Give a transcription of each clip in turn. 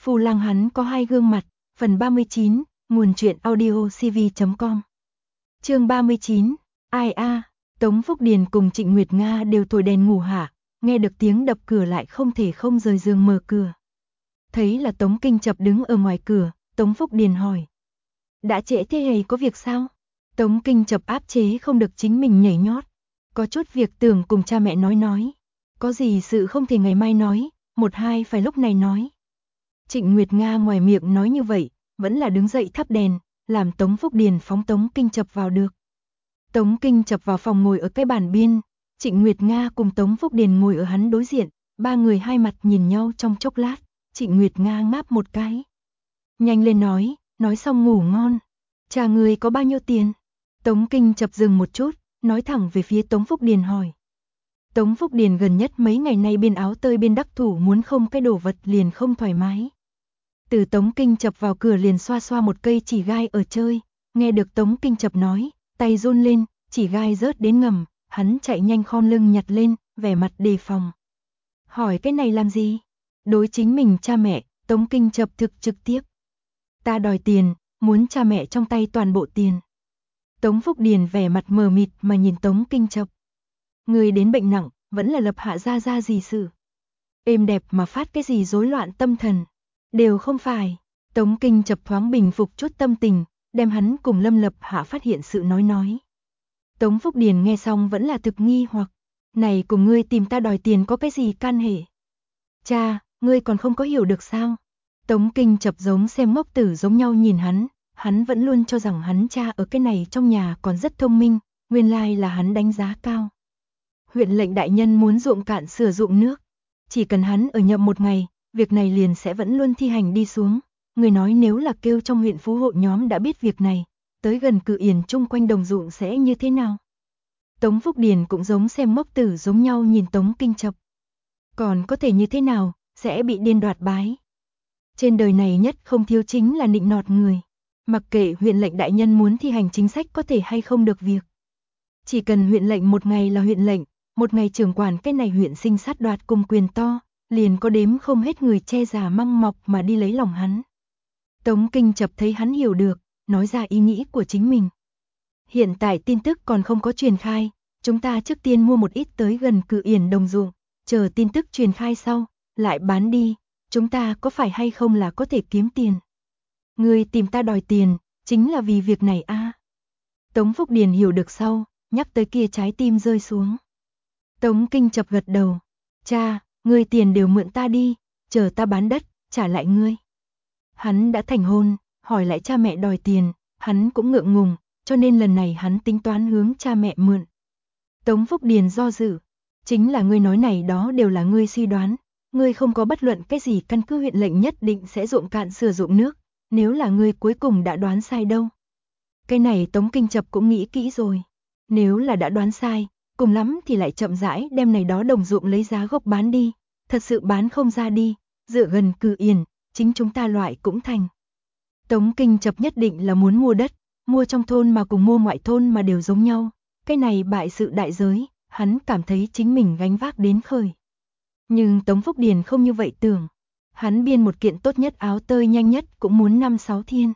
Phu lang hắn có hai gương mặt, phần 39, nguồn truyện audio cv.com. Chương 39, ai a, Tống Phúc Điền cùng Trịnh Nguyệt Nga đều thổi đèn ngủ hạ, nghe được tiếng đập cửa lại không thể không rời giường mở cửa. Thấy là Tống Kinh Chập đứng ở ngoài cửa, Tống Phúc Điền hỏi. Đã trễ thế hay có việc sao? Tống Kinh Chập áp chế không được chính mình nhảy nhót. Có chút việc tưởng cùng cha mẹ nói. Có gì sự không thể ngày mai nói, một hai phải lúc này nói. Trịnh Nguyệt Nga ngoài miệng nói như vậy, vẫn là đứng dậy thắp đèn, làm Tống Phúc Điền phóng Tống Kinh Chập vào được. Tống Kinh Chập vào phòng ngồi ở cái bàn biên, Trịnh Nguyệt Nga cùng Tống Phúc Điền ngồi ở hắn đối diện, ba người hai mặt nhìn nhau trong chốc lát, Trịnh Nguyệt Nga ngáp một cái. Nhanh lên nói xong ngủ ngon. Cha người có bao nhiêu tiền? Tống Kinh Chập dừng một chút, nói thẳng về phía Tống Phúc Điền hỏi. Tống Phúc Điền gần nhất mấy ngày nay biên áo tơi biên đắc thủ muốn không cái đồ vật liền không thoải mái. Từ Tống Kinh Chập vào cửa liền xoa xoa một cây chỉ gai ở chơi, nghe được Tống Kinh Chập nói, tay run lên, chỉ gai rớt đến ngầm, hắn chạy nhanh khom lưng nhặt lên, vẻ mặt đề phòng. Hỏi cái này làm gì? Đối chính mình cha mẹ, Tống Kinh Chập thực trực tiếp. Ta đòi tiền, muốn cha mẹ trong tay toàn bộ tiền. Tống Phúc Điền vẻ mặt mờ mịt mà nhìn Tống Kinh Chập. Người đến bệnh nặng, vẫn là lập hạ ra gì sự. Êm đẹp mà phát cái gì rối loạn tâm thần. Đều không phải. Tống Kinh Chập thoáng bình phục chút tâm tình, đem hắn cùng Lâm Lập Hạ phát hiện sự nói. Tống Phúc Điền nghe xong vẫn là thực nghi hoặc. Này cùng ngươi tìm ta đòi tiền có cái gì can hệ? Cha, ngươi còn không có hiểu được sao? Tống Kinh Chập giống xem ngốc tử giống nhau nhìn hắn vẫn luôn cho rằng hắn cha ở cái này trong nhà còn rất thông minh, nguyên lai là hắn đánh giá cao. Huyện lệnh đại nhân muốn ruộng cạn sửa ruộng nước, chỉ cần hắn ở nhậm một ngày, việc này liền sẽ vẫn luôn thi hành đi xuống. Người nói nếu là kêu trong huyện phú hộ nhóm đã biết việc này, tới gần Cự Yển chung quanh đồng ruộng sẽ như thế nào? Tống Phúc Điền cũng giống xem ngốc tử giống nhau nhìn Tống Kinh Chập. Còn có thể như thế nào, sẽ bị điên đoạt bái. Trên đời này nhất không thiếu chính là nịnh nọt người. Mặc kệ huyện lệnh đại nhân muốn thi hành chính sách có thể hay không được việc. Chỉ cần huyện lệnh một ngày là huyện lệnh, một ngày trưởng quản cái này huyện sinh sát đoạt cùng quyền to, liền có đếm không hết người che giả măng mọc mà đi lấy lòng hắn. Tống Kinh Chập thấy hắn hiểu được, nói ra ý nghĩ của chính mình. Hiện tại tin tức còn không có truyền khai, chúng ta trước tiên mua một ít tới gần Cự Yển đồng ruộng, chờ tin tức truyền khai sau, lại bán đi, chúng ta có phải hay không là có thể kiếm tiền. Người tìm ta đòi tiền, chính là vì việc này a. Tống Phúc Điền hiểu được sau, nhắc tới kia trái tim rơi xuống. Tống Kinh Chập gật đầu. Cha, ngươi tiền đều mượn ta đi, chờ ta bán đất, trả lại ngươi. Hắn đã thành hôn, hỏi lại cha mẹ đòi tiền, hắn cũng ngượng ngùng, cho nên lần này hắn tính toán hướng cha mẹ mượn. Tống Phúc Điền do dự. Chính là ngươi nói này đó đều là ngươi suy đoán, ngươi không có bất luận cái gì căn cứ huyện lệnh nhất định sẽ ruộng cạn sửa ruộng nước, nếu là ngươi cuối cùng đã đoán sai đâu. Cái này Tống Kinh Chập cũng nghĩ kỹ rồi, nếu là đã đoán sai, cùng lắm thì lại chậm rãi đem này đó đồng ruộng lấy giá gốc bán đi, thật sự bán không ra đi, dựa gần Cự Yển, chính chúng ta loại cũng thành. Tống Kinh Chập nhất định là muốn mua đất, mua trong thôn mà cùng mua ngoại thôn mà đều giống nhau, cái này bại sự đại giới, hắn cảm thấy chính mình gánh vác đến khởi. Nhưng Tống Phúc Điền không như vậy tưởng, hắn biên một kiện tốt nhất áo tơi nhanh nhất cũng muốn 5-6 thiên.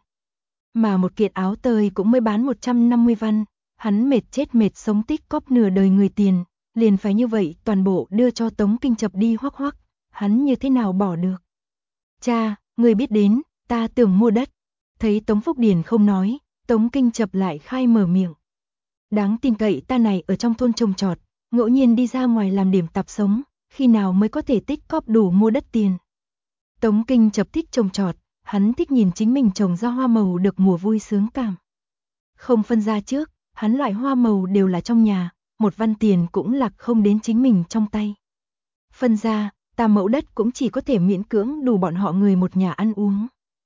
Mà một kiện áo tơi cũng mới bán 150 văn, hắn mệt chết mệt sống tích cóp nửa đời người tiền, liền phải như vậy toàn bộ đưa cho Tống Kinh Chập đi hoắc, hắn như thế nào bỏ được. Cha, người biết đến, ta tưởng mua đất. Thấy Tống Phúc Điền không nói, Tống Kinh Chập lại khai mở miệng. Đáng tin cậy ta này ở trong thôn trồng trọt, ngẫu nhiên đi ra ngoài làm điểm tạp sống, khi nào mới có thể tích cóp đủ mua đất tiền. Tống Kinh Chập thích trồng trọt, hắn thích nhìn chính mình trồng ra hoa màu được mùa vui sướng cảm. Không phân ra trước, hắn loại hoa màu đều là trong nhà, một văn tiền cũng lạc không đến chính mình trong tay. Phân ra, ta mẫu đất cũng chỉ có thể miễn cưỡng đủ bọn họ người một nhà ăn uống.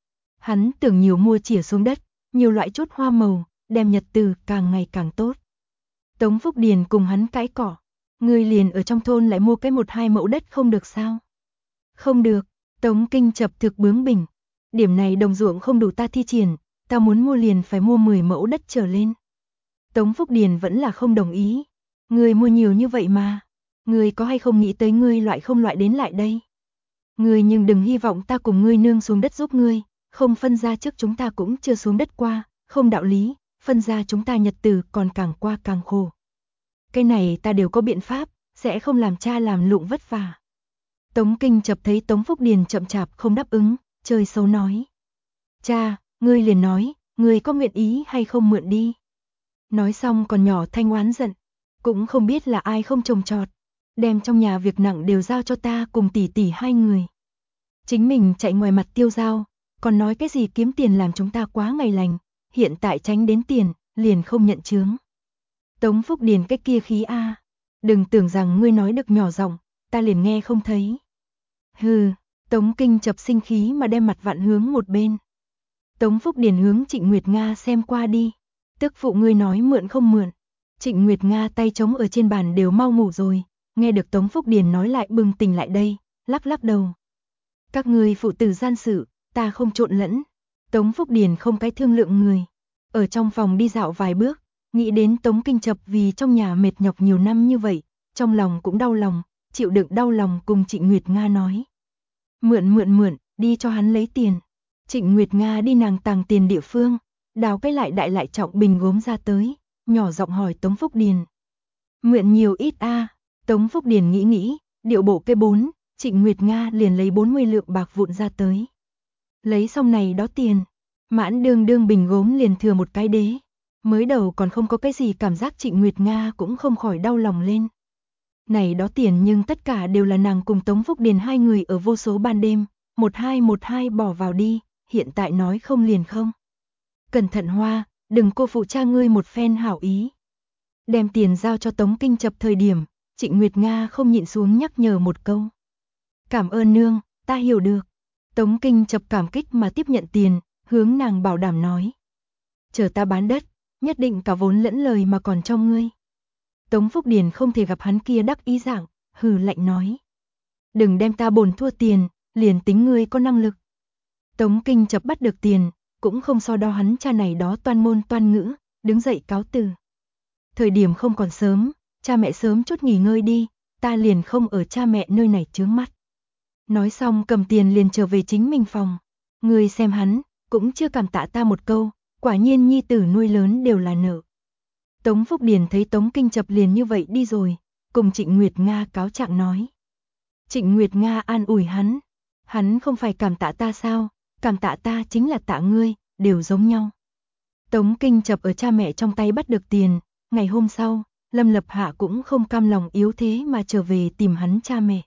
Hắn tưởng nhiều mua chìa xuống đất, nhiều loại chút hoa màu, đem nhật từ càng ngày càng tốt. Tống Phúc Điền cùng hắn cãi cỏ, người liền ở trong thôn lại mua cái 1-2 mẫu đất không được sao? Không được, Tống Kinh Chập thực bướng bỉnh, điểm này đồng ruộng không đủ ta thi triển, ta muốn mua liền phải mua 10 mẫu đất trở lên. Tống Phúc Điền vẫn là không đồng ý, người mua nhiều như vậy mà, người có hay không nghĩ tới người loại không loại đến lại đây? Ngươi nhưng đừng hy vọng ta cùng ngươi nương xuống đất giúp ngươi, không phân ra trước chúng ta cũng chưa xuống đất qua, không đạo lý, phân ra chúng ta nhật tử còn càng qua càng khổ. Cái này ta đều có biện pháp, sẽ không làm cha làm lụng vất vả. Tống Kinh Chập thấy Tống Phúc Điền chậm chạp không đáp ứng, chơi xấu nói. Cha, ngươi liền nói, ngươi có nguyện ý hay không mượn đi. Nói xong còn nhỏ thanh oán giận, cũng không biết là ai không trồng trọt, đem trong nhà việc nặng đều giao cho ta cùng tỷ tỷ hai người. Chính mình chạy ngoài mặt tiêu dao, còn nói cái gì kiếm tiền làm chúng ta quá ngày lành, hiện tại tránh đến tiền, liền không nhận chướng. Tống Phúc Điền cái kia khí a, đừng tưởng rằng ngươi nói được nhỏ giọng, ta liền nghe không thấy. Hừ, Tống Kinh Chập sinh khí mà đem mặt vặn hướng một bên. Tống Phúc Điền hướng Trịnh Nguyệt Nga xem qua đi, tức phụ ngươi nói mượn không mượn. Trịnh Nguyệt Nga tay trống ở trên bàn đều mau ngủ rồi, nghe được Tống Phúc Điền nói lại bừng tỉnh lại đây, lắc lắc đầu. Các ngươi phụ tử gian sự, ta không trộn lẫn. Tống Phúc Điền không cái thương lượng người, ở trong phòng đi dạo vài bước, nghĩ đến Tống Kinh Chập vì trong nhà mệt nhọc nhiều năm như vậy, trong lòng cũng đau lòng, chịu đựng đau lòng cùng Trịnh Nguyệt Nga nói. Mượn, đi cho hắn lấy tiền. Trịnh Nguyệt Nga đi nàng tàng tiền địa phương, đào cái lại đại lại trọng bình gốm ra tới, nhỏ giọng hỏi Tống Phúc Điền. Mượn nhiều ít a? Tống Phúc Điền nghĩ, điệu bộ cây 4, Trịnh Nguyệt Nga liền lấy 40 lượng bạc vụn ra tới. Lấy xong này đó tiền, mãn đương bình gốm liền thừa một cái đế. Mới đầu còn không có cái gì cảm giác Trịnh Nguyệt Nga cũng không khỏi đau lòng lên. Này đó tiền nhưng tất cả đều là nàng cùng Tống Phúc Điền hai người ở vô số ban đêm, 1212 bỏ vào đi, hiện tại nói không liền không. Cẩn thận Hoa, đừng cô phụ cha ngươi một phen hảo ý. Đem tiền giao cho Tống Kinh Chập thời điểm, Trịnh Nguyệt Nga không nhịn xuống nhắc nhở một câu. Cảm ơn nương, ta hiểu được. Tống Kinh Chập cảm kích mà tiếp nhận tiền, hướng nàng bảo đảm nói. Chờ ta bán đất, nhất định cả vốn lẫn lời mà còn cho ngươi. Tống Phúc Điền không thể gặp hắn kia đắc ý dạng, hừ lạnh nói. Đừng đem ta bổn thua tiền, liền tính ngươi có năng lực. Tống Kinh Chập bắt được tiền, cũng không so đo hắn cha này đó toan môn toan ngữ, đứng dậy cáo từ. Thời điểm không còn sớm, cha mẹ sớm chút nghỉ ngơi đi, ta liền không ở cha mẹ nơi này chướng mắt. Nói xong cầm tiền liền trở về chính mình phòng. Ngươi xem hắn, cũng chưa cảm tạ ta một câu, quả nhiên nhi tử nuôi lớn đều là nợ. Tống Phúc Điền thấy Tống Kinh Chập liền như vậy đi rồi, cùng Trịnh Nguyệt Nga cáo trạng nói. Trịnh Nguyệt Nga an ủi hắn không phải cảm tạ ta sao, cảm tạ ta chính là tạ ngươi, đều giống nhau. Tống Kinh Chập ở cha mẹ trong tay bắt được tiền, ngày hôm sau, Lâm Lập Hạ cũng không cam lòng yếu thế mà trở về tìm hắn cha mẹ.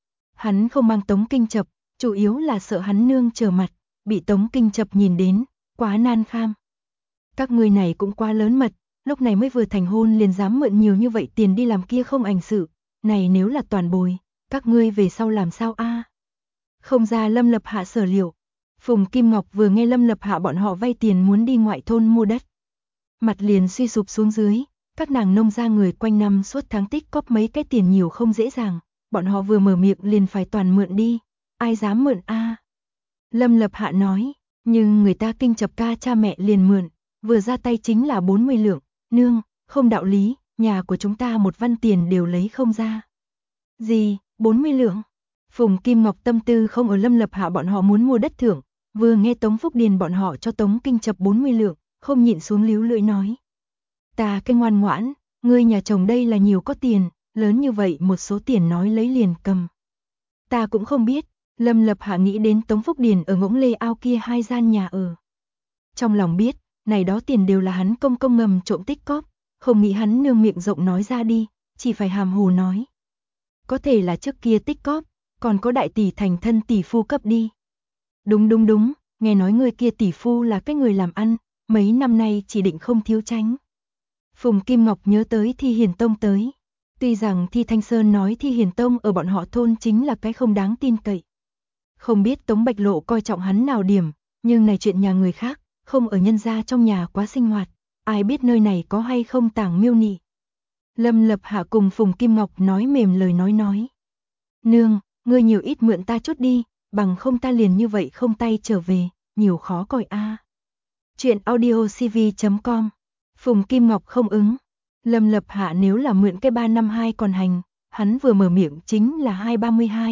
Hắn không mang Tống Kinh Chập, chủ yếu là sợ hắn nương trở mặt, bị Tống Kinh Chập nhìn đến, quá nan kham. Các ngươi này cũng quá lớn mật, lúc này mới vừa thành hôn liền dám mượn nhiều như vậy tiền đi làm kia không ảnh sự, này nếu là toàn bồi, các ngươi về sau làm sao a? Không ra Lâm Lập Hạ sở liệu. Phùng Kim Ngọc vừa nghe Lâm Lập Hạ bọn họ vay tiền muốn đi ngoại thôn mua đất. Mặt liền suy sụp xuống dưới, các nàng nông gia người quanh năm suốt tháng tích cóp mấy cái tiền nhiều không dễ dàng, bọn họ vừa mở miệng liền phải toàn mượn đi, ai dám mượn a? Lâm Lập Hạ nói, nhưng người ta Kinh Chập ca cha mẹ liền mượn, vừa ra tay chính là 40 lượng, nương, không đạo lý, nhà của chúng ta một văn tiền đều lấy không ra. Gì, 40 lượng? Phùng Kim Ngọc tâm tư không ở Lâm Lập Hạ bọn họ muốn mua đất thưởng, vừa nghe Tống Phúc Điền bọn họ cho Tống Kinh Chập 40 lượng, không nhịn xuống líu lưỡi nói. Ta cái ngoan ngoãn, ngươi nhà chồng đây là nhiều có tiền, lớn như vậy một số tiền nói lấy liền cầm. Ta cũng không biết, Lâm Lập Hạ nghĩ đến Tống Phúc Điền ở ngỗng lê ao kia 2 gian nhà ở. Trong lòng biết, này đó tiền đều là hắn công ngầm trộm tích cóp, không nghĩ hắn nương miệng rộng nói ra đi, chỉ phải hàm hồ nói. Có thể là trước kia tích cóp, còn có đại tỷ thành thân tỷ phu cấp đi. Đúng, nghe nói người kia tỷ phu là cái người làm ăn, mấy năm nay chỉ định không thiếu tránh. Phùng Kim Ngọc nhớ tới Thi Hiền Tông tới. Tuy rằng Thi Thanh Sơn nói Thi Hiền Tông ở bọn họ thôn chính là cái không đáng tin cậy. Không biết Tống Bạch Lộ coi trọng hắn nào điểm, nhưng này chuyện nhà người khác, không ở nhân gia trong nhà quá sinh hoạt, ai biết nơi này có hay không tàng miêu nị. Lâm Lập Hạ cùng Phùng Kim Ngọc nói mềm lời nói. Nương, ngươi nhiều ít mượn ta chút đi, bằng không ta liền như vậy không tay trở về, nhiều khó coi a. Chuyện audiocv.com. Phùng Kim Ngọc không ứng. Lâm Lập Hạ nếu là mượn cái 352 còn hành, hắn vừa mở miệng chính là 232,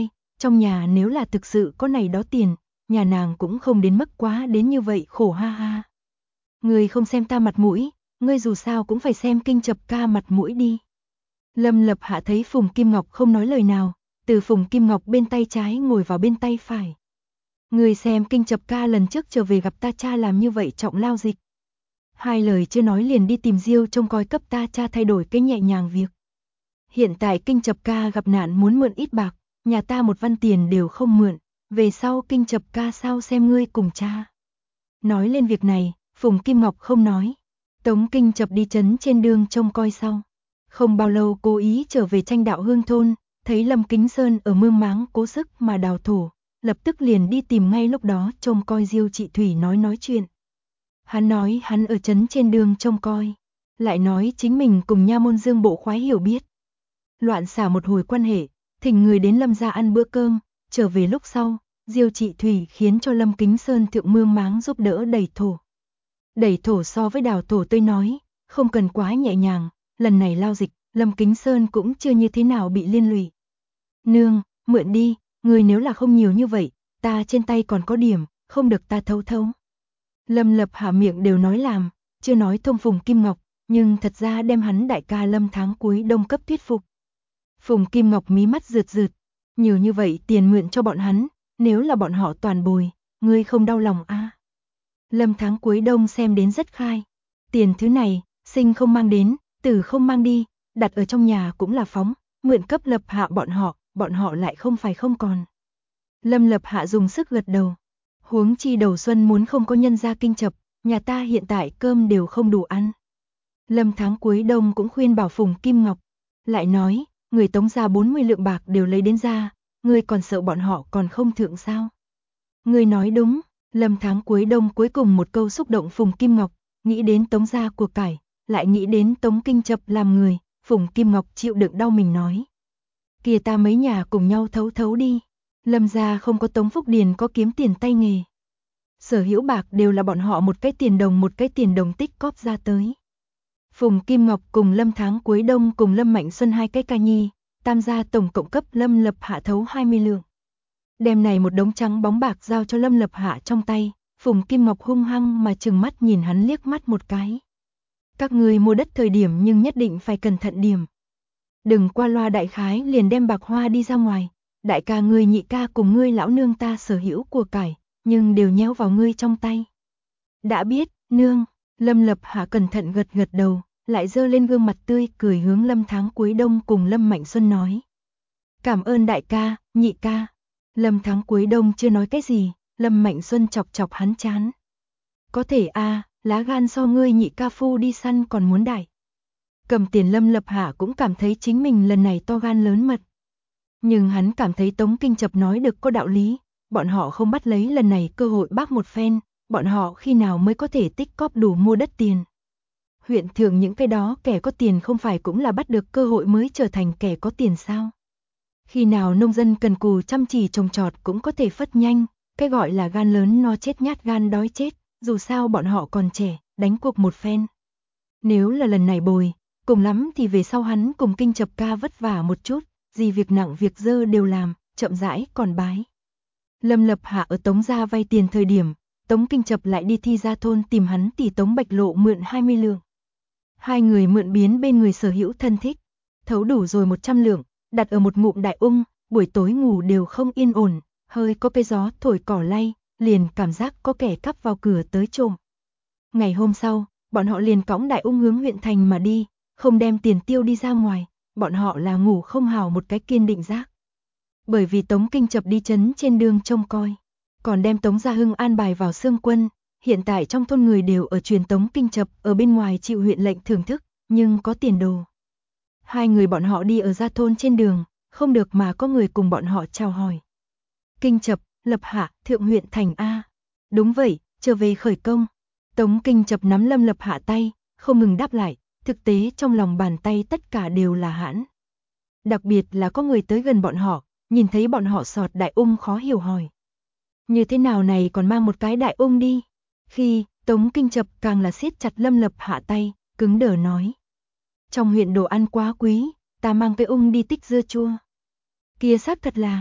trong nhà nếu là thực sự có này đó tiền, nhà nàng cũng không đến mức quá đến như vậy khổ ha ha. Ngươi không xem ta mặt mũi, ngươi dù sao cũng phải xem Kinh Chập ca mặt mũi đi. Lâm Lập Hạ thấy Phùng Kim Ngọc không nói lời nào, từ Phùng Kim Ngọc bên tay trái ngồi vào bên tay phải. Ngươi xem Kinh Chập ca lần trước trở về gặp ta cha làm như vậy trọng lao dịch. Hai lời chưa nói liền đi tìm Diêu trông coi cấp ta cha thay đổi cái nhẹ nhàng việc. Hiện tại Kinh Chập ca gặp nạn muốn mượn ít bạc, nhà ta một văn tiền đều không mượn, về sau Kinh Chập ca sao xem ngươi cùng cha. Nói lên việc này, Phùng Kim Ngọc không nói. Tống Kinh Chập đi trấn trên đường trông coi sau. Không bao lâu cố ý trở về Tranh Đạo Hương thôn, thấy Lâm Kính Sơn ở mương máng cố sức mà đào thổ, lập tức liền đi tìm ngay lúc đó trông coi Diêu Trị Thủy nói chuyện. Hắn nói hắn ở trấn trên đường trông coi, lại nói chính mình cùng nha môn Dương bộ khoái hiểu biết. Loạn xả một hồi quan hệ, thỉnh người đến Lâm gia ăn bữa cơm, trở về lúc sau, Diêu Trị Thủy khiến cho Lâm Kính Sơn thượng mương máng giúp đỡ đẩy thổ. Đẩy thổ so với đào thổ tôi nói, không cần quá nhẹ nhàng, lần này lao dịch, Lâm Kính Sơn cũng chưa như thế nào bị liên lụy. Nương, mượn đi, người nếu là không nhiều như vậy, ta trên tay còn có điểm, không được ta thấu thấu. Lâm Lập Hạ miệng đều nói làm, chưa nói thông Phùng Kim Ngọc, nhưng thật ra đem hắn đại ca Lâm tháng cuối đông cấp thuyết phục. Phùng Kim Ngọc mí mắt rượt rượt, nhiều như vậy tiền mượn cho bọn hắn, nếu là bọn họ toàn bồi, ngươi không đau lòng a? Lâm tháng cuối đông xem đến rất khai, tiền thứ này, sinh không mang đến, tử không mang đi, đặt ở trong nhà cũng là phóng, mượn cấp Lập Hạ bọn họ lại không phải không còn. Lâm Lập Hạ dùng sức gật đầu, huống chi đầu xuân muốn không có nhân gia Kinh Chập, nhà ta hiện tại cơm đều không đủ ăn. Lâm tháng cuối đông cũng khuyên bảo Phùng Kim Ngọc, lại nói, người Tống gia 40 lượng bạc đều lấy đến ra, ngươi còn sợ bọn họ còn không thượng sao? Ngươi nói đúng, Lâm tháng cuối đông cuối cùng một câu xúc động Phùng Kim Ngọc, nghĩ đến Tống gia của cải, lại nghĩ đến Tống Kinh Chập làm người, Phùng Kim Ngọc chịu đựng đau mình nói. Kìa ta mấy nhà cùng nhau thấu thấu đi, Lâm gia không có Tống Phúc Điền có kiếm tiền tay nghề. Sở hữu bạc đều là bọn họ một cái tiền đồng tích cóp ra tới. Phùng Kim Ngọc cùng Lâm tháng cuối đông cùng Lâm Mạnh Xuân hai cái ca nhi, tam gia tổng cộng cấp Lâm Lập Hạ thấu 20 lượng. Đem này một đống trắng bóng bạc giao cho Lâm Lập Hạ trong tay, Phùng Kim Ngọc hung hăng mà trừng mắt nhìn hắn liếc mắt một cái. Các người mua đất thời điểm nhưng nhất định phải cẩn thận điểm. Đừng qua loa đại khái liền đem bạc hoa đi ra ngoài, đại ca ngươi nhị ca cùng ngươi lão nương ta sở hữu của cải, nhưng đều nhéo vào ngươi trong tay. Đã biết, nương, Lâm Lập Hạ cẩn thận gật gật đầu, lại dơ lên gương mặt tươi cười hướng Lâm tháng cuối đông cùng Lâm Mạnh Xuân nói. Cảm ơn đại ca, nhị ca. Lâm tháng cuối đông chưa nói cái gì, Lâm Mạnh Xuân chọc chọc hắn chán. Có thể lá gan so ngươi nhị ca phu đi săn còn muốn đại. Cầm tiền Lâm Lập Hạ cũng cảm thấy chính mình lần này to gan lớn mật. Nhưng hắn cảm thấy Tống Kinh Chập nói được có đạo lý, bọn họ không bắt lấy lần này cơ hội bác một phen, bọn họ khi nào mới có thể tích cóp đủ mua đất tiền. Huyện thường những cái đó kẻ có tiền không phải cũng là bắt được cơ hội mới trở thành kẻ có tiền sao. Khi nào nông dân cần cù chăm chỉ trồng trọt cũng có thể phất nhanh, cái gọi là gan lớn no chết nhát gan đói chết, dù sao bọn họ còn trẻ, đánh cuộc một phen. Nếu là lần này bồi, cùng lắm thì về sau hắn cùng Kinh Chập ca vất vả một chút, gì việc nặng việc dơ đều làm, chậm rãi còn bái. Lâm Lập Hạ ở Tống gia vay tiền thời điểm, Tống Kinh Chập lại đi Thi Gia thôn tìm hắn tỷ Tống Bạch Lộ mượn 20 lượng. Hai người mượn biến bên người sở hữu thân thích, thấu đủ rồi 100 lượng, đặt ở một ngụm đại ung, buổi tối ngủ đều không yên ổn, hơi có cái gió thổi cỏ lay, liền cảm giác có kẻ cắp vào cửa tới trộm. Ngày hôm sau, bọn họ liền cõng đại ung hướng huyện thành mà đi, không đem tiền tiêu đi ra ngoài, bọn họ là ngủ không hào một cái kiên định giác. Bởi vì Tống Kinh Chập đi trấn trên đường trông coi, còn đem Tống Gia Hưng an bài vào xương quân, hiện tại trong thôn người đều ở truyền Tống Kinh Chập ở bên ngoài chịu huyện lệnh thưởng thức, nhưng có tiền đồ. Hai người bọn họ đi ở ra thôn trên đường, không được mà có người cùng bọn họ chào hỏi. Kinh Chập, Lập Hạ, thượng huyện thành A. Đúng vậy, trở về khởi công. Tống Kinh Chập nắm Lâm Lập Hạ tay, không ngừng đáp lại, thực tế trong lòng bàn tay tất cả đều là hãn. Đặc biệt là có người tới gần bọn họ, nhìn thấy bọn họ sọt đại ung khó hiểu hỏi. Như thế nào này còn mang một cái đại ung đi? Khi, Tống Kinh Chập càng là siết chặt Lâm Lập Hạ tay, cứng đờ nói. Trong huyện đồ ăn quá quý, ta mang cái ung đi tích dưa chua. Kia xác thật là,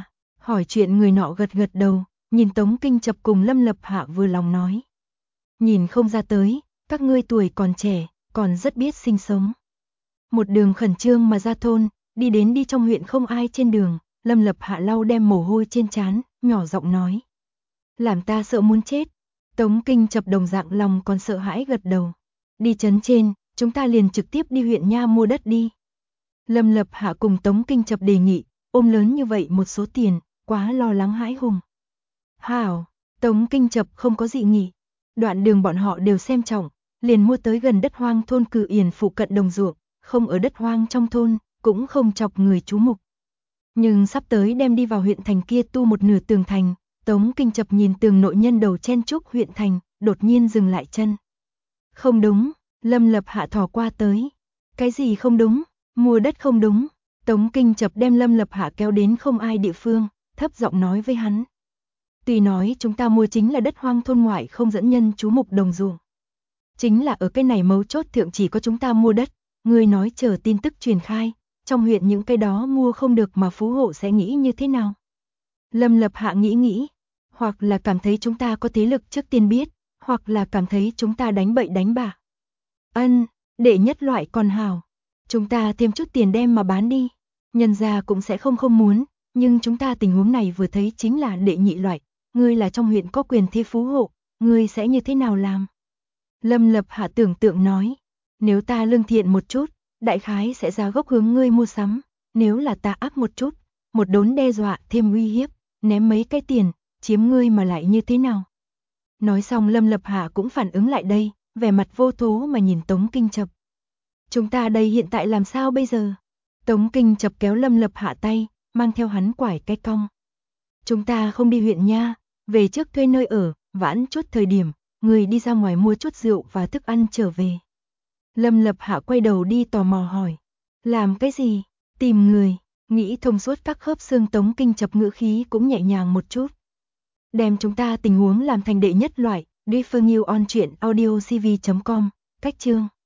Hỏi chuyện người nọ gật gật đầu, nhìn Tống Kinh Chập cùng Lâm Lập Hạ vừa lòng nói. Nhìn không ra tới, các ngươi tuổi còn trẻ, còn rất biết sinh sống. Một đường khẩn trương mà ra thôn, đi đến đi trong huyện không ai trên đường, Lâm Lập Hạ lau đem mồ hôi trên trán, nhỏ giọng nói. Làm ta sợ muốn chết. Tống Kinh Chập đồng dạng lòng còn sợ hãi gật đầu. Đi trấn trên, chúng ta liền trực tiếp đi huyện nha mua đất đi. Lâm Lập Hạ cùng Tống Kinh Chập đề nghị, ôm lớn như vậy một số tiền, quá lo lắng hãi hùng. Hảo, Tống Kinh Chập không có dị nghị. Đoạn đường bọn họ đều xem trọng, liền mua tới gần đất hoang thôn Cử Yển phụ cận đồng ruộng, không ở đất hoang trong thôn, cũng không chọc người chú mục. Nhưng sắp tới đem đi vào huyện thành kia tu một nửa tường thành, Tống Kinh Chập nhìn tường nội nhân đầu chen chúc huyện thành, đột nhiên dừng lại chân. Không đúng, Lâm Lập Hạ thò qua tới. Cái gì không đúng? Mua đất không đúng. Tống Kinh Chập đem Lâm Lập Hạ kéo đến không ai địa phương, thấp giọng nói với hắn. Tuy nói chúng ta mua chính là đất hoang thôn ngoại không dẫn nhân chú mục đồng ruộng. Chính là ở cái này mấu chốt thượng chỉ có chúng ta mua đất, người nói chờ tin tức truyền khai, trong huyện những cái đó mua không được mà phú hộ sẽ nghĩ như thế nào? Lâm Lập Hạ nghĩ, hoặc là cảm thấy chúng ta có thế lực trước tiên biết, hoặc là cảm thấy chúng ta đánh bậy đánh bạ. Đệ nhất loại còn hào, chúng ta thêm chút tiền đem mà bán đi, nhân gia cũng sẽ không muốn, nhưng chúng ta tình huống này vừa thấy chính là đệ nhị loại, ngươi là trong huyện có quyền thế phú hộ, ngươi sẽ như thế nào làm? Lâm Lập Hạ tưởng tượng nói, nếu ta lương thiện một chút, đại khái sẽ ra gốc hướng ngươi mua sắm, nếu là ta áp một chút, một đốn đe dọa thêm uy hiếp, ném mấy cái tiền, chiếm ngươi mà lại như thế nào? Nói xong Lâm Lập Hạ cũng phản ứng lại đây, vẻ mặt vô thố mà nhìn Tống Kinh Chập. Chúng ta đây hiện tại làm sao bây giờ? Tống Kinh Chập kéo Lâm Lập Hạ tay, mang theo hắn quải cái cong. Chúng ta không đi huyện nha, về trước thuê nơi ở, vãn chút thời điểm, người đi ra ngoài mua chút rượu và thức ăn trở về. Lâm Lập Hạ quay đầu đi tò mò hỏi. Làm cái gì? Tìm người, nghĩ thông suốt các khớp xương. Tống Kinh Chập ngữ khí cũng nhẹ nhàng một chút. Đem chúng ta tình huống làm thành đệ nhất loại, Refer New on truyện audio cv.com, cách chương.